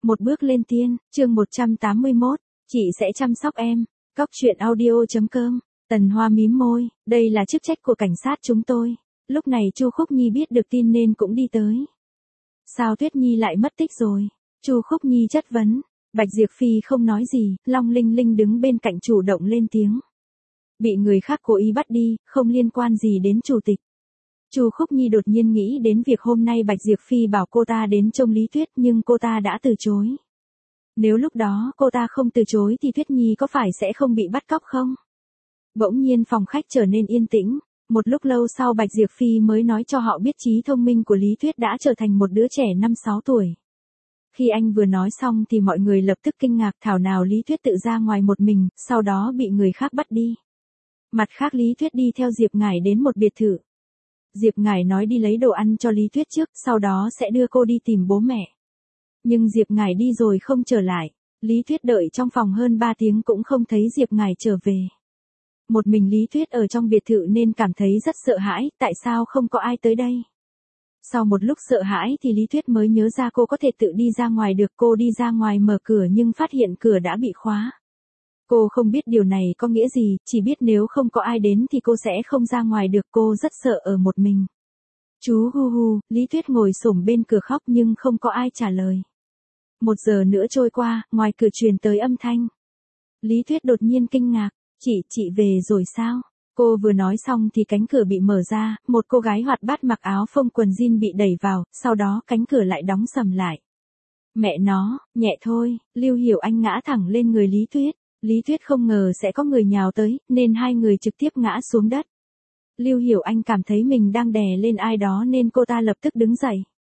Một bước lên tiên, chương 181, chị sẽ chăm sóc em. Cóc truyện audio.com, Tần Hoa mím môi, đây là chức trách của cảnh sát chúng tôi. Lúc này Chu Khúc Nhi biết được tin nên cũng đi tới. Sao Tuyết Nhi lại mất tích rồi? Chu Khúc Nhi chất vấn. Bạch Diệp Phi không nói gì, Long Linh Linh đứng bên cạnh chủ động lên tiếng. Bị người khác cố ý bắt đi, không liên quan gì đến chủ tịch. Chu Khúc Nhi đột nhiên nghĩ đến việc hôm nay Bạch Diệp Phi bảo cô ta đến trông Lý Tuyết nhưng cô ta đã từ chối. Nếu lúc đó cô ta không từ chối thì Tuyết Nhi có phải sẽ không bị bắt cóc không? Bỗng nhiên phòng khách trở nên yên tĩnh, một lúc lâu sau Bạch Diệp Phi mới nói cho họ biết trí thông minh của Lý Tuyết đã trở thành một đứa trẻ 5-6 tuổi. Khi anh vừa nói xong thì mọi người lập tức kinh ngạc, thảo nào Lý Tuyết tự ra ngoài một mình, sau đó bị người khác bắt đi. Mặt khác Lý Tuyết đi theo Diệp Ngải đến một biệt thự. Diệp Ngải nói đi lấy đồ ăn cho Lý Tuyết trước, sau đó sẽ đưa cô đi tìm bố mẹ. Nhưng Diệp Ngải đi rồi không trở lại. Lý Tuyết đợi trong phòng hơn 3 tiếng cũng không thấy Diệp Ngải trở về. Một mình Lý Tuyết ở trong biệt thự nên cảm thấy rất sợ hãi, tại sao không có ai tới đây? Sau một lúc sợ hãi thì Lý Tuyết mới nhớ ra cô có thể tự đi ra ngoài được. Cô đi ra ngoài mở cửa nhưng phát hiện cửa đã bị khóa. Cô không biết điều này có nghĩa gì, chỉ biết nếu không có ai đến thì cô sẽ không ra ngoài được. Cô rất sợ ở một mình. Chú hu hu, Lý Tuyết ngồi xổm bên cửa khóc nhưng không có ai trả lời. 1 giờ nữa trôi qua, ngoài cửa truyền tới âm thanh. Lý Tuyết đột nhiên kinh ngạc, chị về rồi sao? Cô vừa nói xong thì cánh cửa bị mở ra, một cô gái hoạt bát mặc áo phông quần jean bị đẩy vào, sau đó cánh cửa lại đóng sầm lại. Mẹ nó, nhẹ thôi, Lưu Hiểu Anh ngã thẳng lên người Lý Tuyết. Lý Tuyết không ngờ sẽ có người nhào tới, nên hai người trực tiếp ngã xuống đất. Lưu Hiểu Anh cảm thấy mình đang đè lên ai đó nên cô ta lập tức đứng dậy.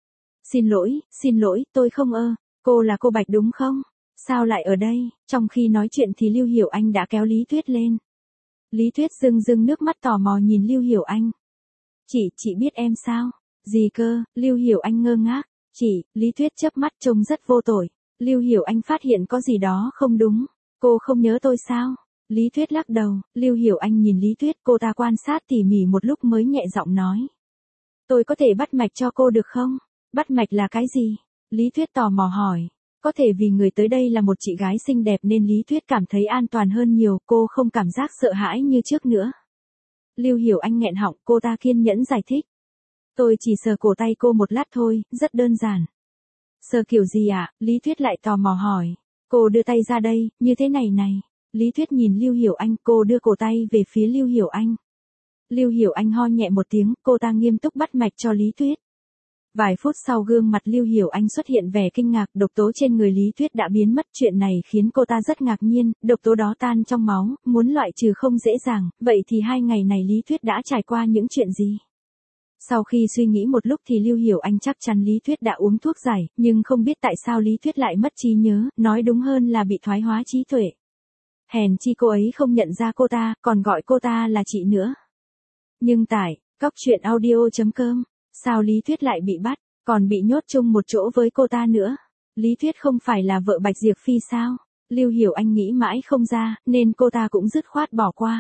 Xin lỗi, tôi không cô là cô Bạch đúng không? Sao lại ở đây? Trong khi nói chuyện thì Lưu Hiểu Anh đã kéo Lý Tuyết lên. Lý Tuyết rưng nước mắt tò mò nhìn Lưu Hiểu Anh. Chị biết em sao? Gì cơ? Lưu Hiểu Anh ngơ ngác. Lý Tuyết chớp mắt trông rất vô tội. Lưu Hiểu Anh phát hiện có gì đó không đúng. Cô không nhớ tôi sao? Lý Tuyết lắc đầu. Lưu Hiểu Anh nhìn Lý Tuyết, cô ta quan sát tỉ mỉ một lúc mới nhẹ giọng nói. Tôi có thể bắt mạch cho cô được không? Bắt mạch là cái gì? Lý Tuyết tò mò hỏi. Có thể vì người tới đây là một chị gái xinh đẹp nên Lý Tuyết cảm thấy an toàn hơn nhiều, cô không cảm giác sợ hãi như trước nữa. Lưu Hiểu Anh nghẹn họng, cô ta kiên nhẫn giải thích. Tôi chỉ sờ cổ tay cô một lát thôi, rất đơn giản. Sờ kiểu gì ạ? Lý Tuyết lại tò mò hỏi. Cô đưa tay ra đây, như thế này này. Lý Tuyết nhìn Lưu Hiểu Anh, cô đưa cổ tay về phía Lưu Hiểu Anh. Lưu Hiểu Anh ho nhẹ một tiếng, cô ta nghiêm túc bắt mạch cho Lý Tuyết. Vài phút sau gương mặt Lưu Hiểu Anh xuất hiện vẻ kinh ngạc, độc tố trên người Lý Tuyết đã biến mất. Chuyện này khiến cô ta rất ngạc nhiên, độc tố đó tan trong máu, muốn loại trừ không dễ dàng, vậy thì 2 ngày này Lý Tuyết đã trải qua những chuyện gì? Sau khi suy nghĩ một lúc thì Lưu Hiểu Anh chắc chắn Lý Tuyết đã uống thuốc giải, nhưng không biết tại sao Lý Tuyết lại mất trí nhớ, nói đúng hơn là bị thoái hóa trí tuệ. Hèn chi cô ấy không nhận ra cô ta, còn gọi cô ta là chị nữa. Nhưng tại, cóc truyện audio.com, sao Lý Tuyết lại bị bắt, còn bị nhốt chung một chỗ với cô ta nữa? Lý Tuyết không phải là vợ Bạch Diệp Phi sao? Lưu Hiểu Anh nghĩ mãi không ra, nên cô ta cũng dứt khoát bỏ qua.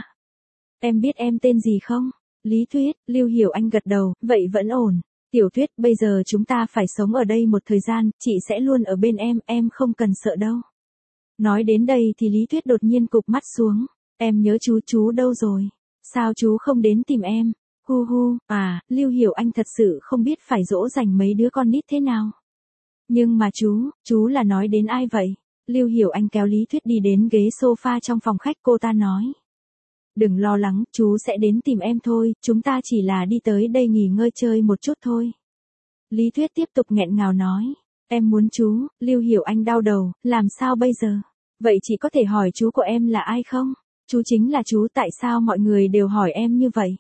Em biết em tên gì không? Lý Tuyết, Lưu Hiểu Anh gật đầu, vậy vẫn ổn. Tiểu Tuyết, bây giờ chúng ta phải sống ở đây một thời gian, chị sẽ luôn ở bên em không cần sợ đâu. Nói đến đây thì Lý Tuyết đột nhiên cụp mắt xuống. Em nhớ chú đâu rồi? Sao chú không đến tìm em? Hu hu, Lưu Hiểu Anh thật sự không biết phải dỗ dành mấy đứa con nít thế nào. Nhưng mà chú là nói đến ai vậy? Lưu Hiểu Anh kéo Lý Tuyết đi đến ghế sofa trong phòng khách, cô ta nói. Đừng lo lắng, chú sẽ đến tìm em thôi, chúng ta chỉ là đi tới đây nghỉ ngơi chơi một chút thôi. Lý Tuyết tiếp tục nghẹn ngào nói. Em muốn chú. Lưu Hiểu Anh đau đầu, làm sao bây giờ? Vậy chị có thể hỏi chú của em là ai không? Chú chính là chú, tại sao mọi người đều hỏi em như vậy?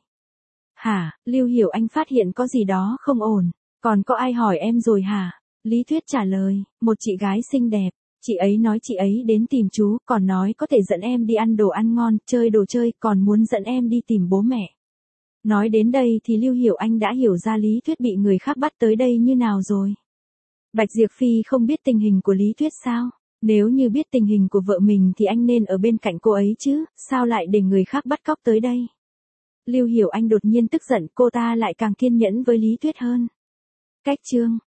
Hả? Lưu Hiểu Anh phát hiện có gì đó không ổn. Còn có ai hỏi em rồi hả? Lý Tuyết trả lời, một chị gái xinh đẹp. Chị ấy nói chị ấy đến tìm chú, còn nói có thể dẫn em đi ăn đồ ăn ngon, chơi đồ chơi, còn muốn dẫn em đi tìm bố mẹ. Nói đến đây thì Lưu Hiểu Anh đã hiểu ra Lý Tuyết bị người khác bắt tới đây như nào rồi. Bạch Diệp Phi không biết tình hình của Lý Tuyết sao? Nếu như biết tình hình của vợ mình thì anh nên ở bên cạnh cô ấy chứ, sao lại để người khác bắt cóc tới đây? Lưu Hiểu Anh đột nhiên tức giận, cô ta lại càng kiên nhẫn với Lý Tuyết hơn. Cách chương